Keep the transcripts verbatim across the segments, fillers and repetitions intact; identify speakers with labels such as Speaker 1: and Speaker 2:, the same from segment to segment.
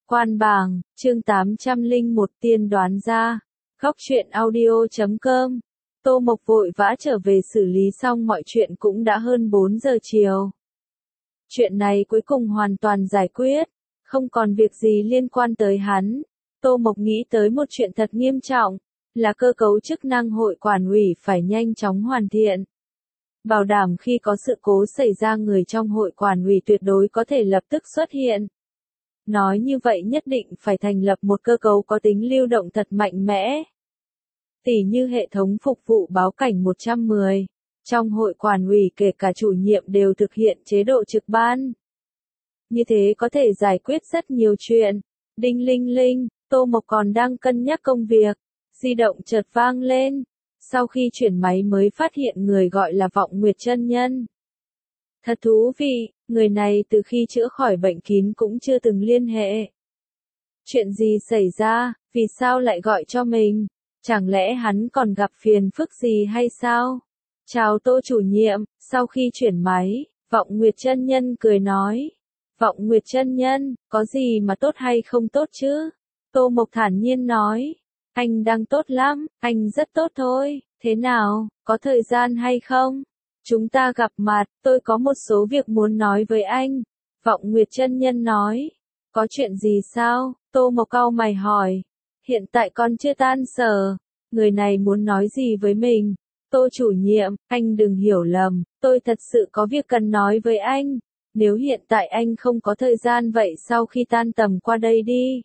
Speaker 1: Quan bảng, chương tám trăm lẻ một tiên đoán ra. Góc truyện audio chấm com. Tô Mộc vội vã trở về xử lý xong mọi chuyện cũng đã hơn bốn giờ chiều. Chuyện này cuối cùng hoàn toàn giải quyết, không còn việc gì liên quan tới hắn. Tô Mộc nghĩ tới một chuyện thật nghiêm trọng, là cơ cấu chức năng hội quản ủy phải nhanh chóng hoàn thiện. Bảo đảm khi có sự cố xảy ra người trong hội quản ủy tuyệt đối có thể lập tức xuất hiện. Nói như vậy nhất định phải thành lập một cơ cấu có tính lưu động thật mạnh mẽ. Tỉ như hệ thống phục vụ báo cảnh một trăm mười. Trong hội quản ủy kể cả chủ nhiệm đều thực hiện chế độ trực ban. Như thế có thể giải quyết rất nhiều chuyện. Đinh linh linh, Tô Mộc còn đang cân nhắc công việc. Di động chợt vang lên. Sau khi chuyển máy mới phát hiện người gọi là Vọng Nguyệt chân nhân. Thật thú vị, người này từ khi chữa khỏi bệnh kín cũng chưa từng liên hệ. Chuyện gì xảy ra, vì sao lại gọi cho mình? Chẳng lẽ hắn còn gặp phiền phức gì hay sao? Chào Tô chủ nhiệm, sau khi chuyển máy, Vọng Nguyệt chân nhân cười nói. Vọng Nguyệt chân nhân, có gì mà tốt hay không tốt chứ? Tô Mộc thản nhiên nói. Anh đang tốt lắm, anh rất tốt thôi, thế nào, có thời gian hay không? Chúng ta gặp mặt, tôi có một số việc muốn nói với anh. Vọng Nguyệt chân nhân nói. Có chuyện gì sao? Tô Mộc cau mày hỏi. Hiện tại con chưa tan sở. Người này muốn nói gì với mình? Tô chủ nhiệm, anh đừng hiểu lầm, tôi thật sự có việc cần nói với anh. Nếu hiện tại anh không có thời gian vậy sau khi tan tầm qua đây đi.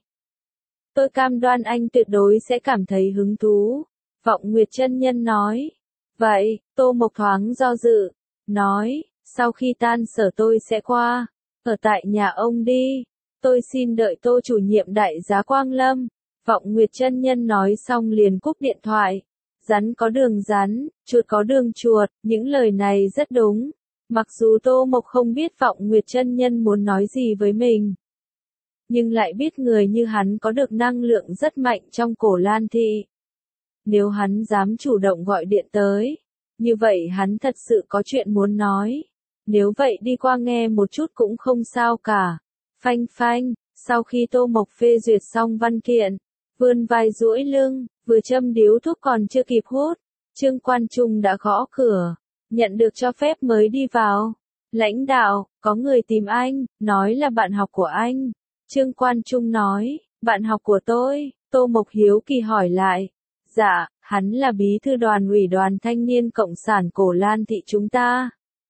Speaker 1: Tôi cam đoan anh tuyệt đối sẽ cảm thấy hứng thú. Vọng Nguyệt chân nhân nói. Vậy, Tô Mộc thoáng do dự, nói, sau khi tan sở tôi sẽ qua, ở tại nhà ông đi, tôi xin đợi Tô chủ nhiệm đại giá Quang Lâm. Vọng Nguyệt chân nhân nói xong liền cúp điện thoại. Rắn có đường rắn, chuột có đường chuột, những lời này rất đúng. Mặc dù Tô Mộc không biết Vọng Nguyệt chân nhân muốn nói gì với mình, nhưng lại biết người như hắn có được năng lượng rất mạnh trong Cổ Lan Thị. Nếu hắn dám chủ động gọi điện tới, như vậy hắn thật sự có chuyện muốn nói. Nếu vậy đi qua nghe một chút cũng không sao cả. Phanh phanh, sau khi Tô Mộc phê duyệt xong văn kiện, vươn vai duỗi lưng, vừa châm điếu thuốc còn chưa kịp hút, Trương Quan Trung đã gõ cửa, nhận được cho phép mới đi vào. Lãnh đạo, có người tìm anh, nói là bạn học của anh. Trương Quan Trung nói, bạn học của tôi, Tô Mộc hiếu kỳ hỏi lại. Dạ, hắn là bí thư đoàn ủy đoàn thanh niên cộng sản Cổ Lan Thị chúng ta.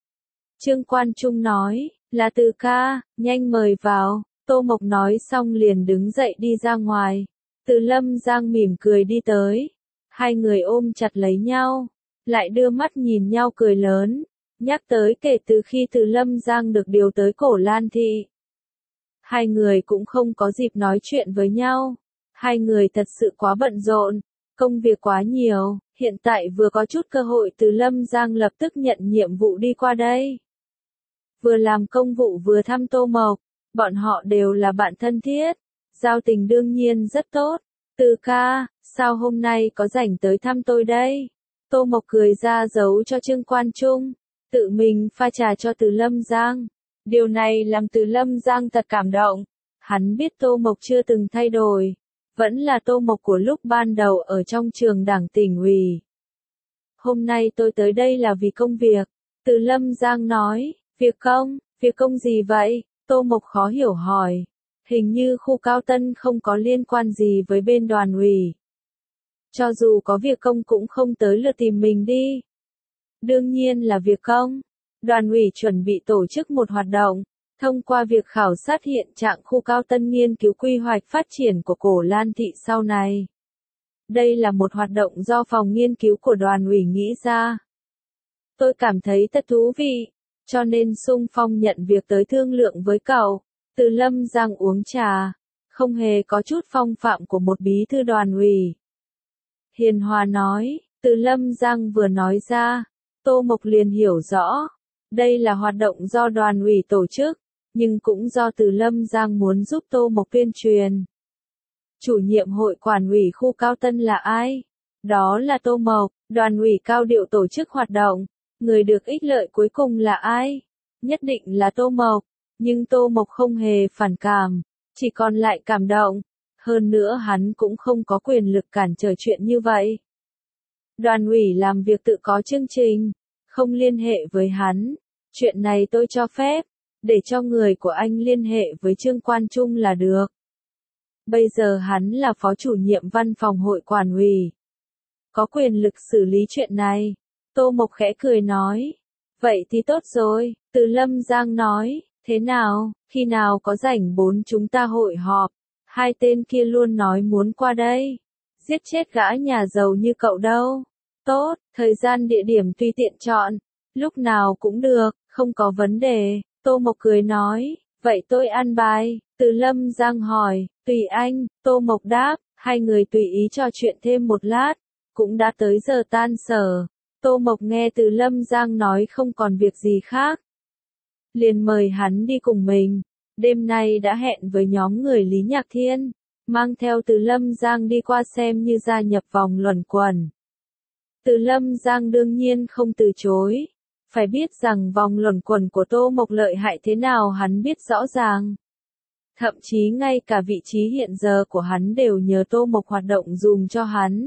Speaker 1: Trương Quan Trung nói, là Từ ca, nhanh mời vào. Tô Mộc nói xong liền đứng dậy đi ra ngoài. Từ Lâm Giang mỉm cười đi tới. Hai người ôm chặt lấy nhau, lại đưa mắt nhìn nhau cười lớn. Nhắc tới kể từ khi Từ Lâm Giang được điều tới Cổ Lan Thị, hai người cũng không có dịp nói chuyện với nhau. Hai người thật sự quá bận rộn. Công việc quá nhiều, hiện tại vừa có chút cơ hội Từ Lâm Giang lập tức nhận nhiệm vụ đi qua đây. Vừa làm công vụ vừa thăm Tô Mộc, bọn họ đều là bạn thân thiết, giao tình đương nhiên rất tốt. Từ ca, sao hôm nay có rảnh tới thăm tôi đây? Tô Mộc cười ra dấu cho Trương Quan Trung, tự mình pha trà cho Từ Lâm Giang. Điều này làm Từ Lâm Giang thật cảm động, hắn biết Tô Mộc chưa từng thay đổi. Vẫn là Tô Mộc của lúc ban đầu ở trong trường đảng tỉnh ủy. Hôm nay tôi tới đây là vì công việc. Từ Lâm Giang nói, việc công, việc công gì vậy? Tô Mộc khó hiểu hỏi. Hình như khu Cao Tân không có liên quan gì với bên đoàn ủy. Cho dù có việc công cũng không tới lượt tìm mình đi. Đương nhiên là việc công. Đoàn ủy chuẩn bị tổ chức một hoạt động. Thông qua việc khảo sát hiện trạng khu Cao Tân nghiên cứu quy hoạch phát triển của Cổ Lan Thị sau này. Đây là một hoạt động do phòng nghiên cứu của đoàn ủy nghĩ ra. Tôi cảm thấy thật thú vị, cho nên xung phong nhận việc tới thương lượng với cậu. Từ Lâm Giang uống trà, không hề có chút phong phạm của một bí thư đoàn ủy. Hiền hòa nói, Từ Lâm Giang vừa nói ra, Tô Mộc liền hiểu rõ. Đây là hoạt động do đoàn ủy tổ chức, nhưng cũng do Từ Lâm Giang muốn giúp Tô Mộc tuyên truyền. Chủ nhiệm hội quản ủy khu Cao Tân là ai? Đó là Tô Mộc. Đoàn ủy cao điệu tổ chức hoạt động. Người được ích lợi cuối cùng là ai? Nhất định là Tô Mộc. Nhưng Tô Mộc không hề phản cảm. chỉ còn lại cảm động. Hơn nữa hắn cũng không có quyền lực cản trở chuyện như vậy. Đoàn ủy làm việc tự có chương trình, không liên hệ với hắn. Chuyện này tôi cho phép, để cho người của anh liên hệ với Trương Quan Trung là được. Bây giờ hắn là phó chủ nhiệm văn phòng hội quản ủy, có quyền lực xử lý chuyện này. Tô Mộc khẽ cười nói. Vậy thì tốt rồi, Từ Lâm Giang nói, thế nào, khi nào có rảnh bốn chúng ta hội họp. Hai tên kia luôn nói muốn qua đây. Giết chết gã nhà giàu như cậu đâu. Tốt, thời gian địa điểm tùy tiện chọn. Lúc nào cũng được, không có vấn đề. Tô Mộc cười nói, vậy tôi an bài. Từ Lâm Giang hỏi, tùy anh. Tô Mộc đáp, hai người tùy ý trò chuyện thêm một lát. Cũng đã tới giờ tan sở. Tô Mộc nghe Từ Lâm Giang nói không còn việc gì khác, liền mời hắn đi cùng mình. Đêm nay đã hẹn với nhóm người Lý Nhạc Thiên, mang theo Từ Lâm Giang đi qua xem như gia nhập vòng luẩn quẩn. Từ Lâm Giang đương nhiên không từ chối. Phải biết rằng vòng luẩn quẩn của Tô Mộc lợi hại thế nào hắn biết rõ ràng. Thậm chí ngay cả vị trí hiện giờ của hắn đều nhờ Tô Mộc hoạt động dùm cho hắn.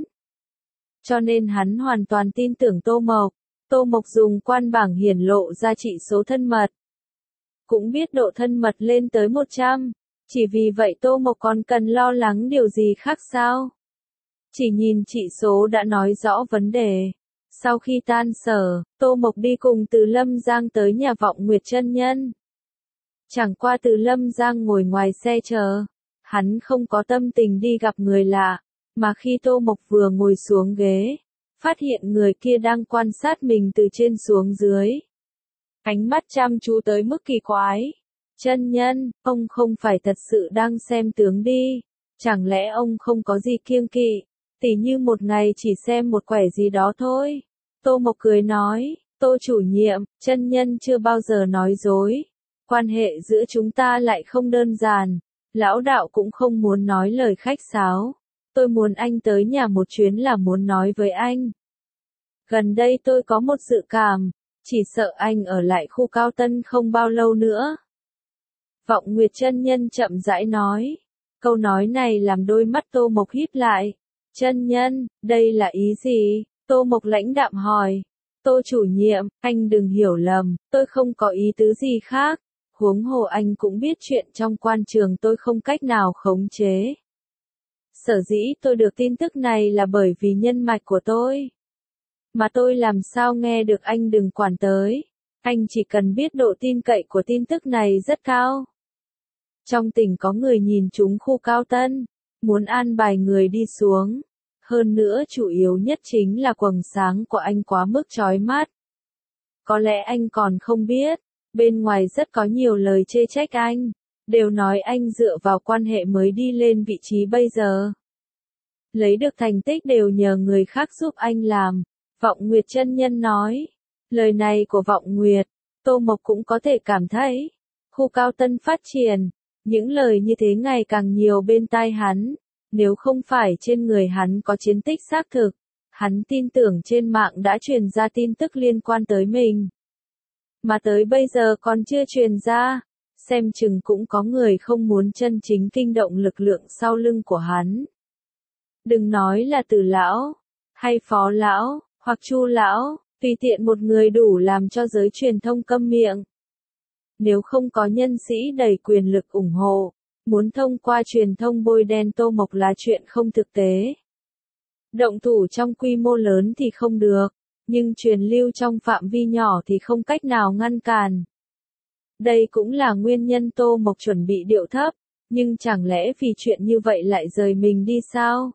Speaker 1: Cho nên hắn hoàn toàn tin tưởng Tô Mộc. Tô Mộc dùng quan bảng hiển lộ ra trị số thân mật. Cũng biết độ thân mật lên tới một trăm. Chỉ vì vậy Tô Mộc còn cần lo lắng điều gì khác sao? Chỉ nhìn trị số đã nói rõ vấn đề. Sau khi tan sở, Tô Mộc đi cùng Từ Lâm Giang tới nhà Vọng Nguyệt chân nhân. Chẳng qua Từ Lâm Giang ngồi ngoài xe chờ. Hắn không có tâm tình đi gặp người lạ. Mà khi Tô Mộc vừa ngồi xuống ghế, phát hiện người kia đang quan sát mình từ trên xuống dưới. Ánh mắt chăm chú tới mức kỳ quái. Chân nhân, ông không phải thật sự đang xem tướng đi. Chẳng lẽ ông không có gì kiêng kỵ, tỉ như một ngày chỉ xem một quẻ gì đó thôi. Tô Mộc cười nói, Tô chủ nhiệm, chân nhân chưa bao giờ nói dối. Quan hệ giữa chúng ta lại không đơn giản. Lão đạo cũng không muốn nói lời khách sáo. Tôi muốn anh tới nhà một chuyến là muốn nói với anh. Gần đây tôi có một dự cảm, chỉ sợ anh ở lại khu Cao Tân không bao lâu nữa. Vọng Nguyệt chân nhân chậm rãi nói. Câu nói này làm đôi mắt Tô Mộc híp lại. Chân nhân, đây là ý gì? Tô Mộc lãnh đạm hỏi. Tô chủ nhiệm, anh đừng hiểu lầm, tôi không có ý tứ gì khác. Huống hồ anh cũng biết chuyện trong quan trường tôi không cách nào khống chế. Sở dĩ tôi được tin tức này là bởi vì nhân mạch của tôi. Mà tôi làm sao nghe được anh đừng quản tới. Anh chỉ cần biết độ tin cậy của tin tức này rất cao. Trong tỉnh có người nhìn trúng khu Cao Tân, muốn an bài người đi xuống. Hơn nữa chủ yếu nhất chính là quầng sáng của anh quá mức chói mắt. Có lẽ anh còn không biết, bên ngoài rất có nhiều lời chê trách anh. Đều nói anh dựa vào quan hệ mới đi lên vị trí bây giờ. Lấy được thành tích đều nhờ người khác giúp anh làm. Vọng Nguyệt chân nhân nói. Lời này của Vọng Nguyệt, Tô Mộc cũng có thể cảm thấy. Khu Cao Tân phát triển, những lời như thế ngày càng nhiều bên tai hắn. Nếu không phải trên người hắn có chiến tích xác thực, hắn tin tưởng trên mạng đã truyền ra tin tức liên quan tới mình. Mà tới bây giờ còn chưa truyền ra. Xem chừng cũng có người không muốn chân chính kinh động lực lượng sau lưng của hắn. Đừng nói là Từ lão, hay Phó lão, hoặc Chu lão, tùy tiện một người đủ làm cho giới truyền thông câm miệng. Nếu không có nhân sĩ đầy quyền lực ủng hộ, muốn thông qua truyền thông bôi đen Tô Mộc là chuyện không thực tế. Động thủ trong quy mô lớn thì không được, nhưng truyền lưu trong phạm vi nhỏ thì không cách nào ngăn cản. Đây cũng là nguyên nhân Tô Mộc chuẩn bị điệu thấp, nhưng chẳng lẽ vì chuyện như vậy lại rời mình đi sao?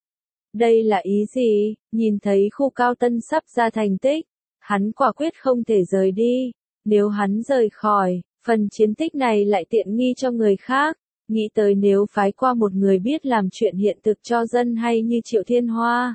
Speaker 1: Đây là ý gì? Nhìn thấy khu Cao Tân sắp ra thành tích, hắn quả quyết không thể rời đi. Nếu hắn rời khỏi, phần chiến tích này lại tiện nghi cho người khác. Nghĩ tới nếu phái qua một người biết làm chuyện hiện thực cho dân hay như Triệu Thiên Hoa.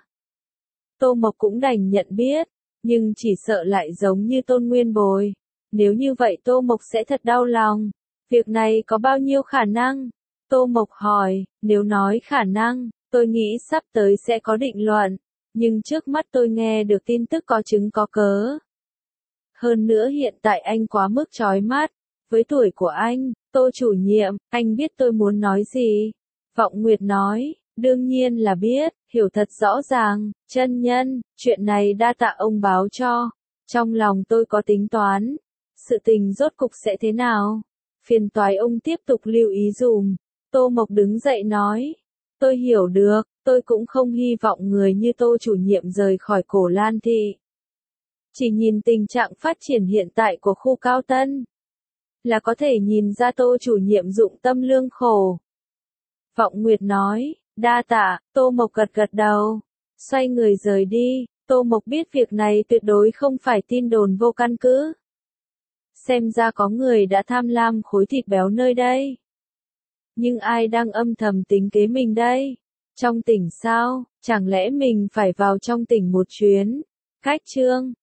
Speaker 1: Tô Mộc cũng đành nhận biết, nhưng chỉ sợ lại giống như Tôn Nguyên Bồi. Nếu như vậy Tô Mộc sẽ thật đau lòng. Việc này có bao nhiêu khả năng? Tô Mộc hỏi, nếu nói khả năng, tôi nghĩ sắp tới sẽ có định luận. Nhưng trước mắt tôi nghe được tin tức có chứng có cớ. Hơn nữa hiện tại anh quá mức chói mắt. Với tuổi của anh, Tô chủ nhiệm, anh biết tôi muốn nói gì? Vọng Nguyệt nói, đương nhiên là biết, hiểu thật rõ ràng, chân nhân, chuyện này đa tạ ông báo cho. Trong lòng tôi có tính toán, sự tình rốt cục sẽ thế nào? Phiền toái ông tiếp tục lưu ý dùm. Tô Mộc đứng dậy nói, tôi hiểu được, tôi cũng không hy vọng người như Tô chủ nhiệm rời khỏi Cổ Lan Thị. Chỉ nhìn tình trạng phát triển hiện tại của khu Cao Tân, là có thể nhìn ra Tô chủ nhiệm dụng tâm lương khổ. Vọng Nguyệt nói, đa tạ, Tô Mộc gật gật đầu, xoay người rời đi. Tô Mộc biết việc này tuyệt đối không phải tin đồn vô căn cứ. Xem ra có người đã tham lam khối thịt béo nơi đây. Nhưng ai đang âm thầm tính kế mình đây? Trong tỉnh sao? Chẳng lẽ mình phải vào trong tỉnh một chuyến? Khách trương.